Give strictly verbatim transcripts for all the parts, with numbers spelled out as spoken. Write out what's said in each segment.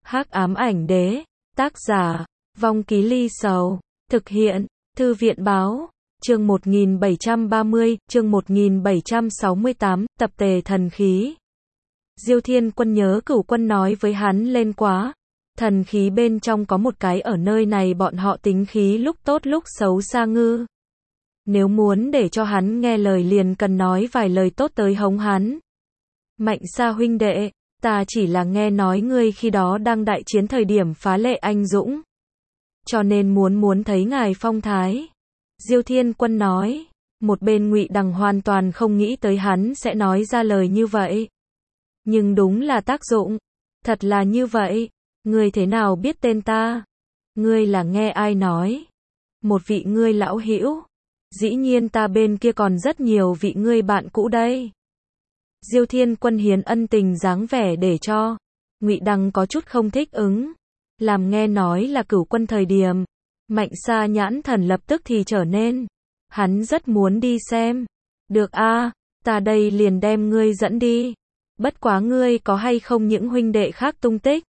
Hắc ám ảnh đế, tác giả, Vong Ký Ly Sầu, thực hiện, Thư viện báo, chương một nghìn bảy trăm ba mươi, chương một nghìn bảy trăm sáu mươi tám, tập tề thần khí. Diêu Thiên Quân nhớ Cửu Quân nói với hắn lên quá, thần khí bên trong có một cái ở nơi này bọn họ tính khí lúc tốt lúc xấu xa ngư. Nếu muốn để cho hắn nghe lời liền cần nói vài lời tốt tới hống hắn. Mạnh Sa huynh đệ, ta chỉ là nghe nói ngươi khi đó đang đại chiến thời điểm phá lệ anh dũng, cho nên muốn muốn thấy ngài phong thái. Diêu Thiên Quân nói, một bên Ngụy Đằng hoàn toàn không nghĩ tới hắn sẽ nói ra lời như vậy. Nhưng đúng là tác dụng, thật là như vậy, ngươi thế nào biết tên ta? Ngươi là nghe ai nói? Một vị ngươi lão hữu, dĩ nhiên ta bên kia còn rất nhiều vị ngươi bạn cũ đây. Diêu Thiên Quân hiến ân tình dáng vẻ để cho Ngụy Đằng có chút không thích ứng. Làm nghe nói là Cửu Quân thời điểm, Mạnh Sa nhãn thần lập tức thì trở nên, hắn rất muốn đi xem. Được a, ta đây liền đem ngươi dẫn đi. Bất quá ngươi có hay không những huynh đệ khác tung tích?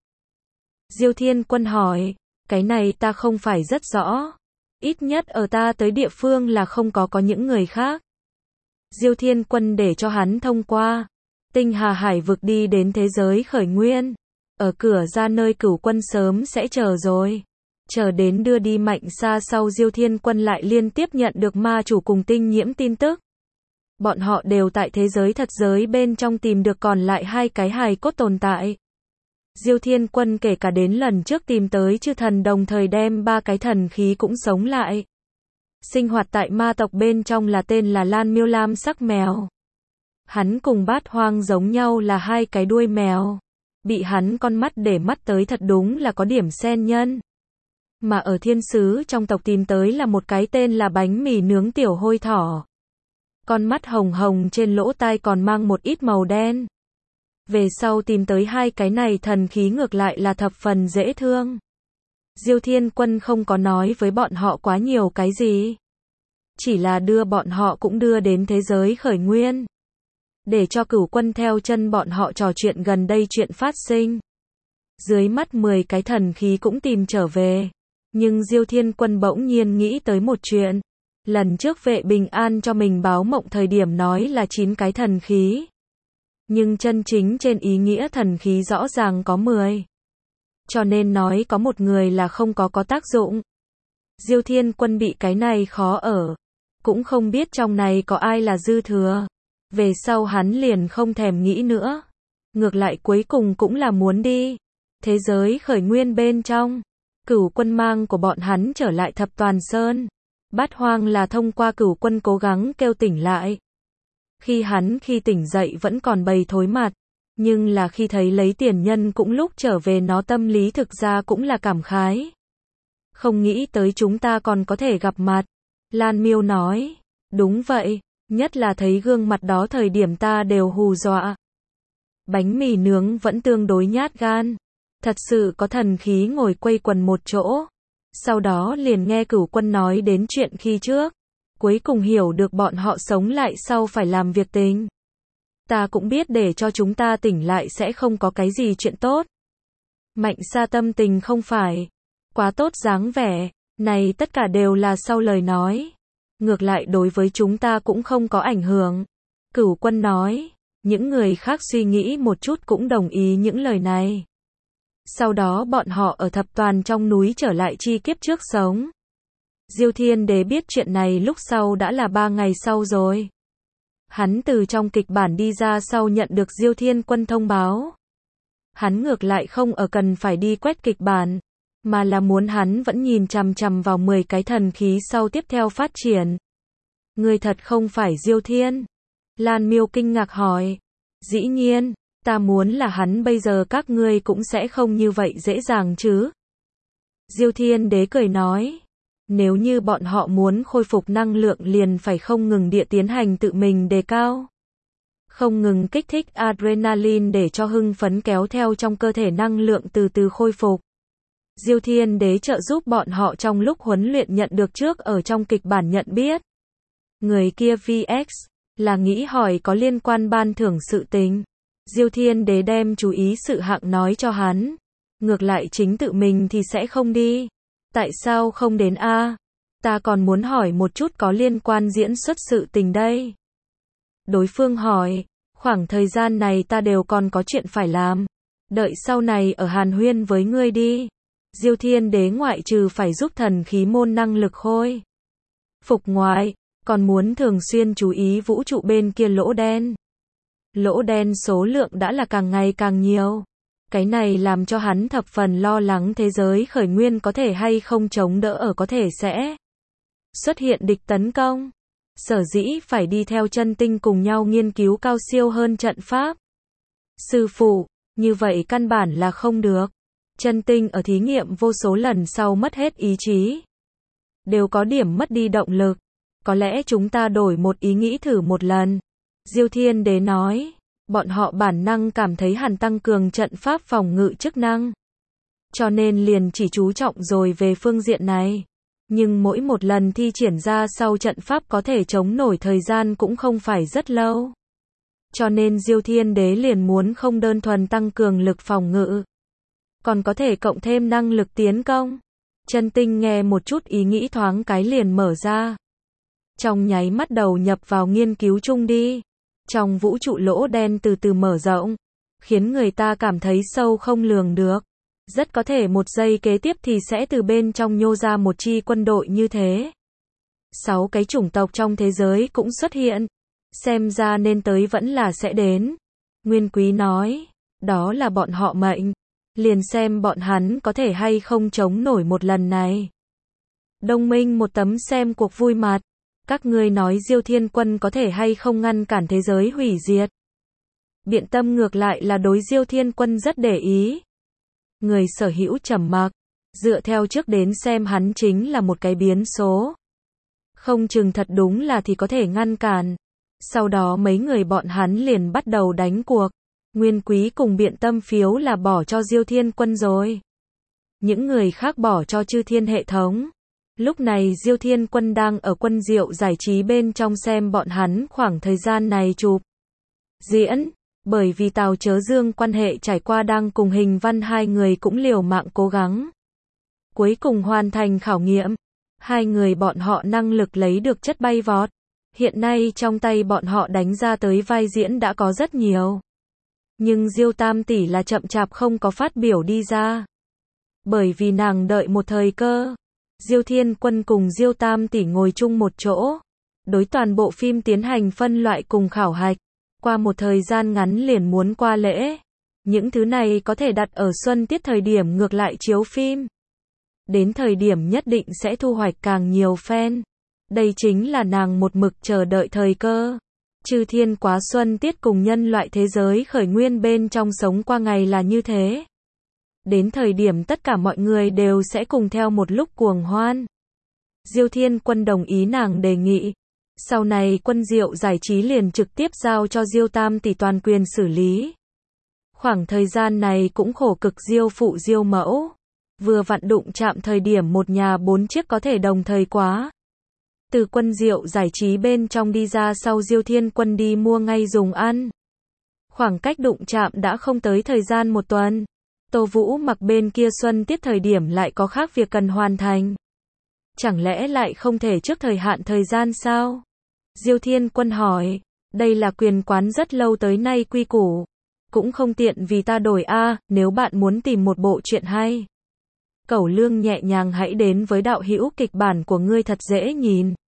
Diêu Thiên Quân hỏi, cái này ta không phải rất rõ. Ít nhất ở ta tới địa phương là không có có những người khác. Diêu Thiên Quân để cho hắn thông qua Tinh Hà Hải vực đi đến thế giới khởi nguyên. Ở cửa ra nơi Cửu Quân sớm sẽ chờ rồi. Chờ đến đưa đi Mạnh Sa sau, Diêu Thiên Quân lại liên tiếp nhận được ma chủ cùng Tinh Nhiễm tin tức. Bọn họ đều tại thế giới thật giới bên trong tìm được còn lại hai cái hài cốt tồn tại. Diêu Thiên Quân kể cả đến lần trước tìm tới chư thần đồng thời đem ba cái thần khí cũng sống lại. Sinh hoạt tại ma tộc bên trong là tên là Lan Miêu lam sắc mèo. Hắn cùng Bát Hoang giống nhau là hai cái đuôi mèo. Bị hắn con mắt để mắt tới thật đúng là có điểm xen nhân. Mà ở thiên sứ trong tộc tìm tới là một cái tên là bánh mì nướng tiểu hôi thỏ. Con mắt hồng hồng, trên lỗ tai còn mang một ít màu đen. Về sau tìm tới hai cái này thần khí ngược lại là thập phần dễ thương. Diêu Thiên Quân không có nói với bọn họ quá nhiều cái gì. Chỉ là đưa bọn họ cũng đưa đến thế giới khởi nguyên. Để cho Cửu Quân theo chân bọn họ trò chuyện gần đây chuyện phát sinh. Dưới mắt mười cái thần khí cũng tìm trở về. Nhưng Diêu Thiên Quân bỗng nhiên nghĩ tới một chuyện. Lần trước Vệ Bình An cho mình báo mộng thời điểm nói là chín cái thần khí. Nhưng chân chính trên ý nghĩa thần khí rõ ràng có mười. Cho nên nói có một người là không có có tác dụng. Diêu Thiên Quân bị cái này khó ở. Cũng không biết trong này có ai là dư thừa. Về sau hắn liền không thèm nghĩ nữa. Ngược lại cuối cùng cũng là muốn đi thế giới khởi nguyên bên trong. Cửu Quân mang của bọn hắn trở lại Thập Toàn Sơn. Bát Hoang là thông qua Cửu Quân cố gắng kêu tỉnh lại. Khi hắn khi tỉnh dậy vẫn còn bầy thối mặt. Nhưng là khi thấy lấy tiền nhân cũng lúc trở về, nó tâm lý thực ra cũng là cảm khái. Không nghĩ tới chúng ta còn có thể gặp mặt. Lan Miêu nói, đúng vậy, nhất là thấy gương mặt đó thời điểm ta đều hù dọa. Bánh mì nướng vẫn tương đối nhát gan. Thật sự có thần khí ngồi quây quần một chỗ. Sau đó liền nghe Cửu Quân nói đến chuyện khi trước. Cuối cùng hiểu được bọn họ sống lại sau phải làm việc tình. Ta cũng biết để cho chúng ta tỉnh lại sẽ không có cái gì chuyện tốt. Mạnh Sa tâm tình không phải quá tốt dáng vẻ. Này tất cả đều là sau lời nói. Ngược lại đối với chúng ta cũng không có ảnh hưởng. Cửu Quân nói. Những người khác suy nghĩ một chút cũng đồng ý những lời này. Sau đó bọn họ ở Thập Toàn trong núi trở lại chi kiếp trước sống. Diêu Thiên Đế biết chuyện này lúc sau đã là ba ngày sau rồi. Hắn từ trong kịch bản đi ra sau nhận được Diêu Thiên Quân thông báo. Hắn ngược lại không ở cần phải đi quét kịch bản, mà là muốn hắn vẫn nhìn chằm chằm vào mười cái thần khí sau tiếp theo phát triển. Ngươi thật không phải Diêu Thiên? Lan Miêu kinh ngạc hỏi. Dĩ nhiên, ta muốn là hắn, bây giờ các ngươi cũng sẽ không như vậy dễ dàng chứ. Diêu Thiên Đế cười nói. Nếu như bọn họ muốn khôi phục năng lượng liền phải không ngừng địa tiến hành tự mình đề cao. Không ngừng kích thích adrenaline để cho hưng phấn kéo theo trong cơ thể năng lượng từ từ khôi phục. Diêu Thiên Đế trợ giúp bọn họ trong lúc huấn luyện nhận được trước ở trong kịch bản nhận biết. Người kia vê ích là nghĩ hỏi có liên quan ban thưởng sự tình. Diêu Thiên Đế đem chú ý sự hạng nói cho hắn. Ngược lại chính tự mình thì sẽ không đi. Tại sao không đến a? Ta còn muốn hỏi một chút có liên quan diễn xuất sự tình đây. Đối phương hỏi, khoảng thời gian này ta đều còn có chuyện phải làm. Đợi sau này ở hàn huyên với ngươi đi. Diêu Thiên Đế ngoại trừ phải giúp thần khí môn năng lực khôi phục ngoại, còn muốn thường xuyên chú ý vũ trụ bên kia lỗ đen. Lỗ đen số lượng đã là càng ngày càng nhiều. Cái này làm cho hắn thập phần lo lắng thế giới khởi nguyên có thể hay không chống đỡ ở có thể sẽ xuất hiện địch tấn công. Sở dĩ phải đi theo chân tinh cùng nhau nghiên cứu cao siêu hơn trận pháp. Sư phụ, như vậy căn bản là không được. Chân tinh ở thí nghiệm vô số lần sau mất hết ý chí. Đều có điểm mất đi động lực. Có lẽ chúng ta đổi một ý nghĩ thử một lần. Diêu Thiên Đế nói, bọn họ bản năng cảm thấy hẳn tăng cường trận pháp phòng ngự chức năng. Cho nên liền chỉ chú trọng rồi về phương diện này. Nhưng mỗi một lần thi triển ra sau trận pháp có thể chống nổi thời gian cũng không phải rất lâu. Cho nên Diêu Thiên Đế liền muốn không đơn thuần tăng cường lực phòng ngự, còn có thể cộng thêm năng lực tiến công. Chân tinh nghe một chút ý nghĩ thoáng cái liền mở ra. Trong nháy mắt đầu nhập vào nghiên cứu chung đi. Trong vũ trụ lỗ đen từ từ mở rộng, khiến người ta cảm thấy sâu không lường được. Rất có thể một giây kế tiếp thì sẽ từ bên trong nhô ra một chi quân đội như thế. Sáu cái chủng tộc trong thế giới cũng xuất hiện. Xem ra nên tới vẫn là sẽ đến. Nguyên Quý nói, đó là bọn họ mệnh. Liền xem bọn hắn có thể hay không chống nổi một lần này. Đông Minh một tấm xem cuộc vui mặt. Các ngươi nói Diêu Thiên Quân có thể hay không ngăn cản thế giới hủy diệt. Biện Tâm ngược lại là đối Diêu Thiên Quân rất để ý. Người sở hữu trầm mặc. Dựa theo trước đến xem hắn chính là một cái biến số. Không chừng thật đúng là thì có thể ngăn cản. Sau đó mấy người bọn hắn liền bắt đầu đánh cuộc. Nguyên Quý cùng Biện Tâm phiếu là bỏ cho Diêu Thiên Quân rồi. Những người khác bỏ cho Chư Thiên hệ thống. Lúc này Diêu Thiên Quân đang ở Quân Diệu giải trí bên trong xem bọn hắn khoảng thời gian này chụp diễn. Bởi vì Tào Chớ Dương quan hệ trải qua đang cùng Hình Văn hai người cũng liều mạng cố gắng. Cuối cùng hoàn thành khảo nghiệm. Hai người bọn họ năng lực lấy được chất bay vọt. Hiện nay trong tay bọn họ đánh ra tới vai diễn đã có rất nhiều. Nhưng Diêu Tam tỷ là chậm chạp không có phát biểu đi ra. Bởi vì nàng đợi một thời cơ. Diêu Thiên Quân cùng Diêu Tam tỷ ngồi chung một chỗ. Đối toàn bộ phim tiến hành phân loại cùng khảo hạch. Qua một thời gian ngắn liền muốn qua lễ. Những thứ này có thể đặt ở xuân tiết thời điểm ngược lại chiếu phim. Đến thời điểm nhất định sẽ thu hoạch càng nhiều fan. Đây chính là nàng một mực chờ đợi thời cơ. Chư Thiên quá xuân tiết cùng nhân loại thế giới khởi nguyên bên trong sống qua ngày là như thế. Đến thời điểm tất cả mọi người đều sẽ cùng theo một lúc cuồng hoan. Diêu Thiên Quân đồng ý nàng đề nghị. Sau này Quân Diệu giải trí liền trực tiếp giao cho Diêu Tam tỷ toàn quyền xử lý. Khoảng thời gian này cũng khổ cực Diêu phụ Diêu mẫu. Vừa vặn đụng chạm thời điểm một nhà bốn chiếc có thể đồng thời quá. Từ Quân Diệu giải trí bên trong đi ra sau Diêu Thiên Quân đi mua ngay dùng ăn. Khoảng cách đụng chạm đã không tới thời gian một tuần. Tô Vũ Mặc bên kia xuân tiết thời điểm lại có khác việc cần hoàn thành. Chẳng lẽ lại không thể trước thời hạn thời gian sao? Diêu Thiên Quân hỏi, đây là quyền quán rất lâu tới nay quy củ. Cũng không tiện vì ta đổi a, nếu bạn muốn tìm một bộ truyện hay. Cẩu Lương nhẹ nhàng hãy đến với đạo hữu kịch bản của ngươi thật dễ nhìn.